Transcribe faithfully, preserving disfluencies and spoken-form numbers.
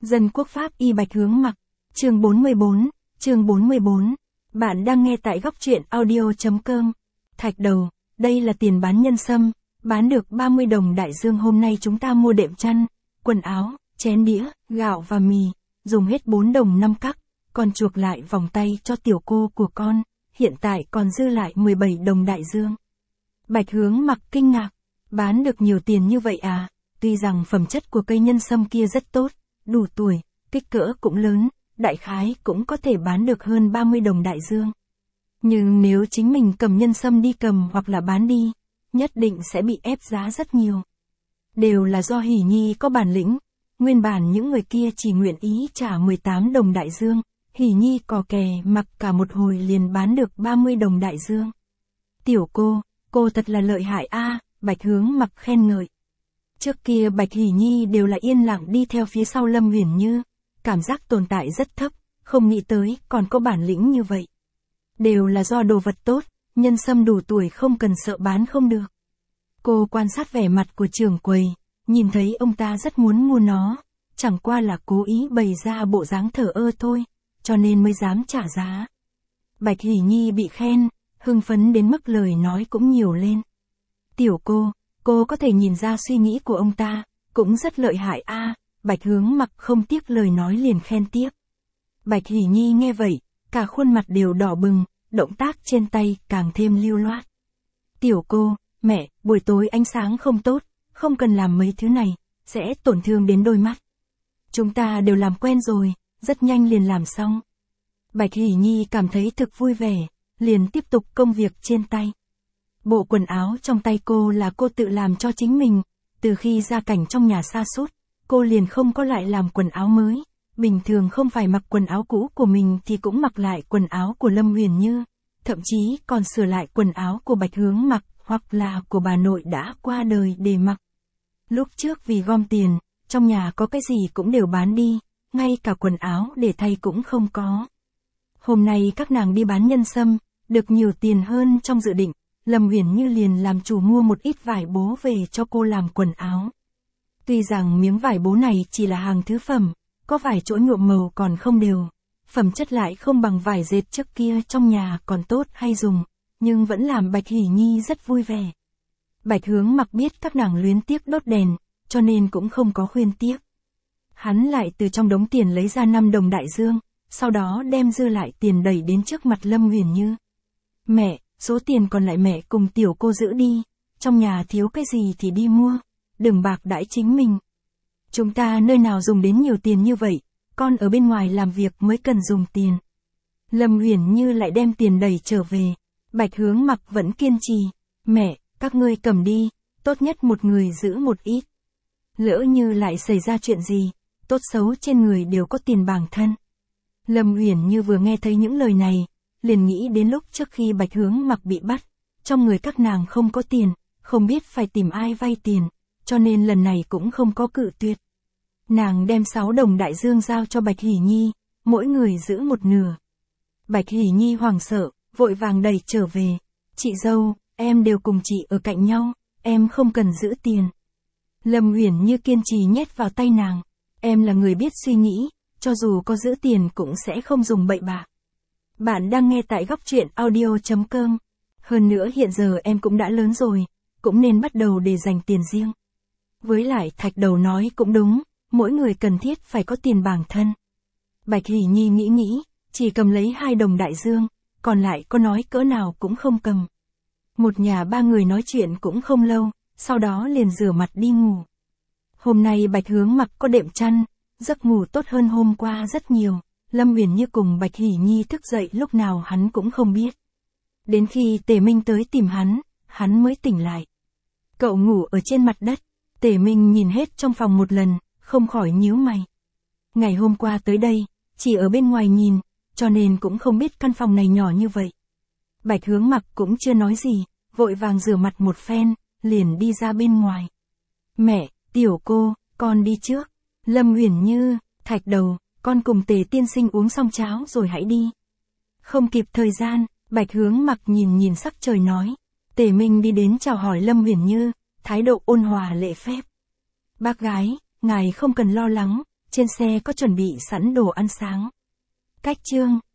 Dân quốc pháp y Bạch Hướng Mặc, chương bốn mươi bốn, chương bốn mươi bốn. Bạn đang nghe tại góc truyện audio.com. Thạch đầu, đây là tiền bán nhân sâm, bán được ba mươi đồng đại dương. Hôm nay chúng ta mua đệm chăn, quần áo, chén đĩa, gạo và mì, dùng hết bốn đồng năm cắc, còn chuộc lại vòng tay cho tiểu cô của con, hiện tại còn dư lại mười bảy đồng đại dương. Bạch Hướng Mặc kinh ngạc, bán được nhiều tiền như vậy à? Tuy rằng phẩm chất của cây nhân sâm kia rất tốt, đủ tuổi, kích cỡ cũng lớn, đại khái cũng có thể bán được hơn ba mươi đồng đại dương. Nhưng nếu chính mình cầm nhân sâm đi cầm hoặc là bán đi, nhất định sẽ bị ép giá rất nhiều. Đều là do Hỷ Nhi có bản lĩnh, nguyên bản những người kia chỉ nguyện ý trả mười tám đồng đại dương, Hỷ Nhi cò kè mặc cả một hồi liền bán được ba mươi đồng đại dương. Tiểu cô, cô thật là lợi hại a, Bạch Hướng Mặc khen ngợi. Trước kia Bạch Hỷ Nhi đều là yên lặng đi theo phía sau Lâm Huyền Như, cảm giác tồn tại rất thấp, không nghĩ tới còn có bản lĩnh như vậy. Đều là do đồ vật tốt, nhân sâm đủ tuổi không cần sợ bán không được. Cô quan sát vẻ mặt của trưởng quầy, nhìn thấy ông ta rất muốn mua nó, chẳng qua là cố ý bày ra bộ dáng thờ ơ thôi, cho nên mới dám trả giá. Bạch Hỷ Nhi bị khen, hưng phấn đến mức lời nói cũng nhiều lên. Tiểu cô, cô có thể nhìn ra suy nghĩ của ông ta, cũng rất lợi hại a. Bạch Hướng Mặc không tiếc lời nói liền khen tiếp. Bạch Hỷ Nhi nghe vậy, cả khuôn mặt đều đỏ bừng, động tác trên tay càng thêm lưu loát. Tiểu cô, mẹ, buổi tối ánh sáng không tốt, không cần làm mấy thứ này, sẽ tổn thương đến đôi mắt. Chúng ta đều làm quen rồi, rất nhanh liền làm xong. Bạch Hỷ Nhi cảm thấy thực vui vẻ, liền tiếp tục công việc trên tay. Bộ quần áo trong tay cô là cô tự làm cho chính mình, từ khi gia cảnh trong nhà sa sút, cô liền không có lại làm quần áo mới, bình thường không phải mặc quần áo cũ của mình thì cũng mặc lại quần áo của Lâm Huyền Như, thậm chí còn sửa lại quần áo của Bạch Hướng Mặc hoặc là của bà nội đã qua đời để mặc. Lúc trước vì gom tiền, trong nhà có cái gì cũng đều bán đi, ngay cả quần áo để thay cũng không có. Hôm nay các nàng đi bán nhân sâm, được nhiều tiền hơn trong dự định, Lâm Huyền Như liền làm chủ mua một ít vải bố về cho cô làm quần áo. Tuy rằng miếng vải bố này chỉ là hàng thứ phẩm, có vài chỗ nhuộm màu còn không đều, phẩm chất lại không bằng vải dệt trước kia trong nhà còn tốt hay dùng, nhưng vẫn làm Bạch Hỷ Nhi rất vui vẻ. Bạch Hướng Mặc biết các nàng luyến tiếc đốt đèn, cho nên cũng không có khuyên tiếc. Hắn lại từ trong đống tiền lấy ra năm đồng đại dương, sau đó đem dư lại tiền đẩy đến trước mặt Lâm Huyền Như. Mẹ, số tiền còn lại mẹ cùng tiểu cô giữ đi, trong nhà thiếu cái gì thì đi mua, đừng bạc đãi chính mình. Chúng ta nơi nào dùng đến nhiều tiền như vậy, con ở bên ngoài làm việc mới cần dùng tiền. Lâm Huyền Như lại đem tiền đẩy trở về, Bạch Hướng Mặc vẫn kiên trì, mẹ, các ngươi cầm đi, tốt nhất một người giữ một ít. Lỡ như lại xảy ra chuyện gì, tốt xấu trên người đều có tiền bảng thân. Lâm Huyền Như vừa nghe thấy những lời này, liền nghĩ đến lúc trước khi Bạch Hướng Mặc bị bắt, trong người các nàng không có tiền, không biết phải tìm ai vay tiền, cho nên lần này cũng không có cự tuyệt. Nàng đem sáu đồng đại dương giao cho Bạch Hỷ Nhi, mỗi người giữ một nửa. Bạch Hỷ Nhi hoảng sợ, vội vàng đẩy trở về. Chị dâu, em đều cùng chị ở cạnh nhau, em không cần giữ tiền. Lâm Huyền Như kiên trì nhét vào tay nàng, em là người biết suy nghĩ, cho dù có giữ tiền cũng sẽ không dùng bậy bạ. Bạn đang nghe tại góc truyện audio.com. Hơn nữa hiện giờ em cũng đã lớn rồi, cũng nên bắt đầu để dành tiền riêng. Với lại Thạch đầu nói cũng đúng, mỗi người cần thiết phải có tiền bảng thân. Bạch Hỷ Nhi nghĩ nghĩ, chỉ cầm lấy hai đồng đại dương, còn lại có nói cỡ nào cũng không cầm. Một nhà ba người nói chuyện cũng không lâu, sau đó liền rửa mặt đi ngủ. Hôm nay Bạch Hướng Mặc có đệm chăn, giấc ngủ tốt hơn hôm qua rất nhiều. Lâm Huyền Như cùng Bạch Hỷ Nhi thức dậy lúc nào hắn cũng không biết. Đến khi Tề Minh tới tìm hắn, hắn mới tỉnh lại. Cậu ngủ ở trên mặt đất, Tề Minh nhìn hết trong phòng một lần, không khỏi nhíu mày. Ngày hôm qua tới đây, chỉ ở bên ngoài nhìn, cho nên cũng không biết căn phòng này nhỏ như vậy. Bạch Hướng Mặc cũng chưa nói gì, vội vàng rửa mặt một phen, liền đi ra bên ngoài. Mẹ, tiểu cô, con đi trước. Lâm Huyền Như, Thạch đầu, con cùng Tề tiên sinh uống xong cháo rồi hãy đi. Không kịp thời gian, Bạch Hướng Mặc nhìn nhìn sắc trời nói. Tề Minh đi đến chào hỏi Lâm Huyền Như, thái độ ôn hòa lễ phép. Bác gái, ngài không cần lo lắng, Trên xe có chuẩn bị sẵn đồ ăn sáng. Cách chương